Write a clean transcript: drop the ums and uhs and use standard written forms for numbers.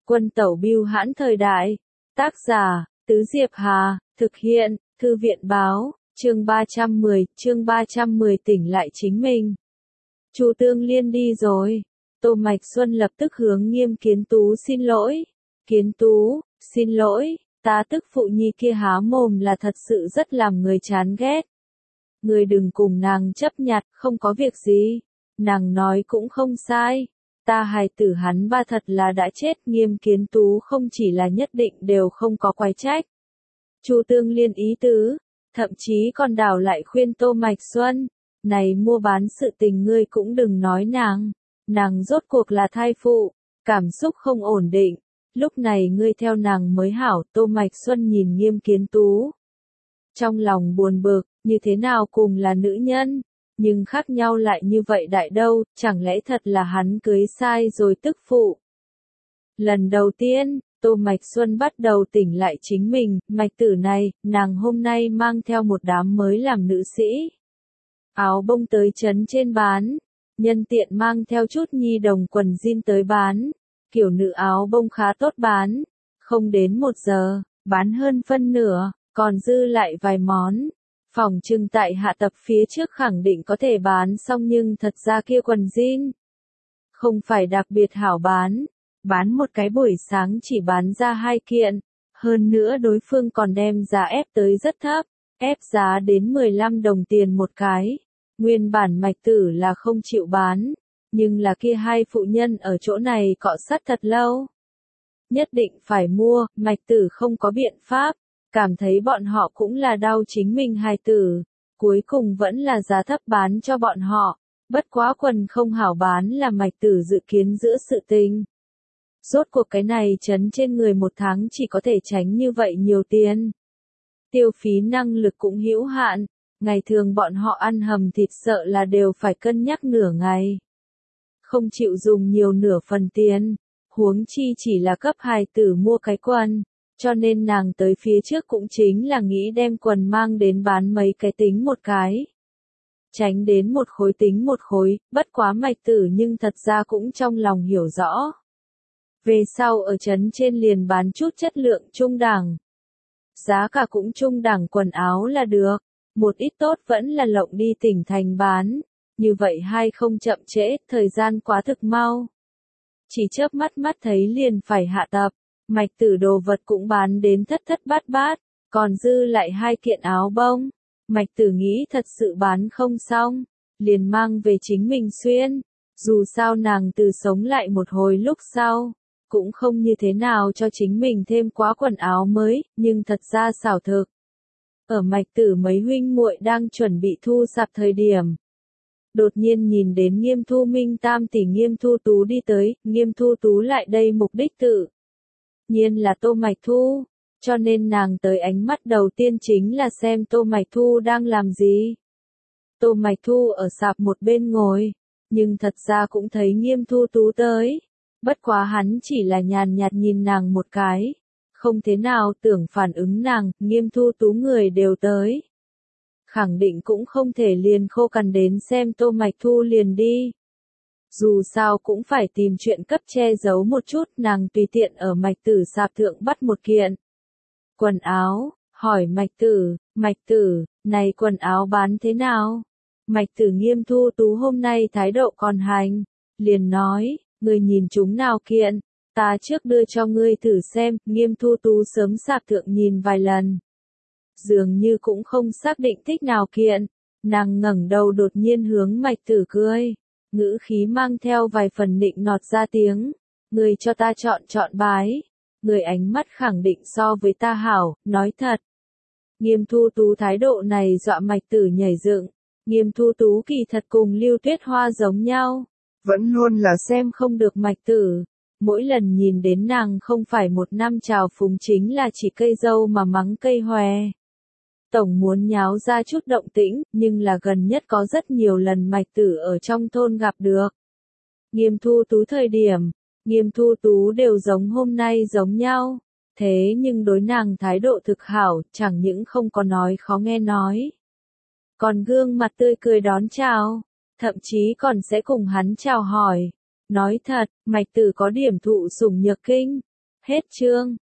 Quân tẩu bưu hãn thời đại. Tác giả, Tứ Diệp Hà, thực hiện, Thư viện báo, chương 310 tỉnh lại chính mình. Chu Tương Liên đi rồi. Tô Mạch Xuân lập tức hướng Nghiêm Kiến Tú xin lỗi. Kiến Tú, xin lỗi, ta tức phụ nhi kia há mồm là thật sự rất làm người chán ghét. Người đừng cùng nàng chấp nhặt, không có việc gì. Nàng nói cũng không sai. Ta hài tử hắn ba thật là đã chết. Nghiêm Kiến Tú không chỉ là nhất định đều không có quái trách. Chu Tương Liên ý tứ, thậm chí còn đảo lại khuyên Tô Mạch Xuân, này mua bán sự tình ngươi cũng đừng nói nàng rốt cuộc là thai phụ, cảm xúc không ổn định, lúc này ngươi theo nàng mới hảo. Tô Mạch Xuân nhìn Nghiêm Kiến Tú, trong lòng buồn bực, như thế nào cùng là nữ nhân, nhưng khác nhau lại như vậy đại đâu, chẳng lẽ thật là hắn cưới sai rồi tức phụ. Lần đầu tiên, Tô Mạch Xuân bắt đầu tỉnh lại chính mình, Mạch tử này, nàng hôm nay mang theo một đám mới làm nữ sĩ. Áo bông tới trấn trên bán, nhân tiện mang theo chút nhi đồng quần jean tới bán, kiểu nữ áo bông khá tốt bán, không đến 1 giờ, bán hơn phân nửa, còn dư lại vài món. Phòng trưng tại hạ tập phía trước khẳng định có thể bán xong nhưng thật ra kia quần jean không phải đặc biệt hảo bán một cái buổi sáng chỉ bán ra 2 kiện, hơn nữa đối phương còn đem giá ép tới rất thấp, ép giá đến 15 đồng tiền một cái. Nguyên bản Mạch tử là không chịu bán, nhưng là kia hai phụ nhân ở chỗ này cọ sát thật lâu. Nhất định phải mua, Mạch tử không có biện pháp, cảm thấy bọn họ cũng là đau chính mình hài tử, cuối cùng vẫn là giá thấp bán cho bọn họ, bất quá quần không hảo bán là Mạch tử dự kiến giữa sự tình. Rốt cuộc cái này trấn trên người 1 tháng chỉ có thể tránh như vậy nhiều tiền. Tiêu phí năng lực cũng hữu hạn, ngày thường bọn họ ăn hầm thịt sợ là đều phải cân nhắc nửa ngày. Không chịu dùng nhiều nửa phần tiền, huống chi chỉ là cấp hài tử mua cái quần, cho nên nàng tới phía trước cũng chính là nghĩ đem quần mang đến bán mấy cái tính một cái. Tránh đến 1 khối tính 1 khối, bất quá Mạch tử nhưng thật ra cũng trong lòng hiểu rõ. Về sau ở trấn trên liền bán chút chất lượng trung đẳng. Giá cả cũng trung đẳng quần áo là được, một ít tốt vẫn là lộng đi tỉnh thành bán, như vậy hay không chậm trễ, thời gian quá thực mau. Chỉ chớp mắt thấy liền phải hạ tập, Mạch tử đồ vật cũng bán đến thất thất bát bát, còn dư lại 2 kiện áo bông. Mạch tử nghĩ thật sự bán không xong, liền mang về chính mình xuyên, dù sao nàng từ sống lại một hồi lúc sau. Cũng không như thế nào cho chính mình thêm quá quần áo mới, nhưng thật ra xảo thực. Ở Mạch tử mấy huynh muội đang chuẩn bị thu sạp thời điểm. Đột nhiên nhìn đến Nghiêm Thu Minh tam tỷ Nghiêm Thu Tú đi tới, Nghiêm Thu Tú lại đây mục đích tự nhiên là Tô Mạch Thu, cho nên nàng tới ánh mắt đầu tiên chính là xem Tô Mạch Thu đang làm gì. Tô Mạch Thu ở sạp một bên ngồi, nhưng thật ra cũng thấy Nghiêm Thu Tú tới. Bất quá hắn chỉ là nhàn nhạt nhìn nàng một cái, không thế nào tưởng phản ứng nàng. Nghiêm Thu Tú người đều tới. Khẳng định cũng không thể liền khô cằn đến xem Tô Mạch Thu liền đi. Dù sao cũng phải tìm chuyện cấp che giấu một chút, nàng tùy tiện ở Mạch tử sạp thượng bắt một kiện quần áo, hỏi Mạch tử, này quần áo bán thế nào? Mạch tử Nghiêm Thu Tú hôm nay thái độ còn hành, liền nói. Ngươi nhìn chúng nào kiện, ta trước đưa cho ngươi thử xem. Nghiêm Thu Tú sớm sạp thượng nhìn vài lần, dường như cũng không xác định thích nào kiện, nàng ngẩng đầu đột nhiên hướng Mạch tử cười, ngữ khí mang theo vài phần nịnh nọt ra tiếng, ngươi cho ta chọn bái, ngươi ánh mắt khẳng định so với ta hảo, nói thật. Nghiêm Thu Tú thái độ này dọa Mạch tử nhảy dựng, Nghiêm Thu Tú kỳ thật cùng Lưu Tuyết Hoa giống nhau. Vẫn luôn là xem không được Mạch tử, mỗi lần nhìn đến nàng không phải một năm chào phúng chính là chỉ cây dâu mà mắng cây hòe. Tổng muốn nháo ra chút động tĩnh, nhưng là gần nhất có rất nhiều lần Mạch tử ở trong thôn gặp được. Nghiêm Thu Tú thời điểm, Nghiêm Thu Tú đều giống hôm nay giống nhau, thế nhưng đối nàng thái độ thực hảo, chẳng những không có nói khó nghe nói. Còn gương mặt tươi cười đón chào. Thậm chí còn sẽ cùng hắn chào hỏi. Nói thật, Mạch tử có điểm thụ sủng nhược kinh, Hết chương.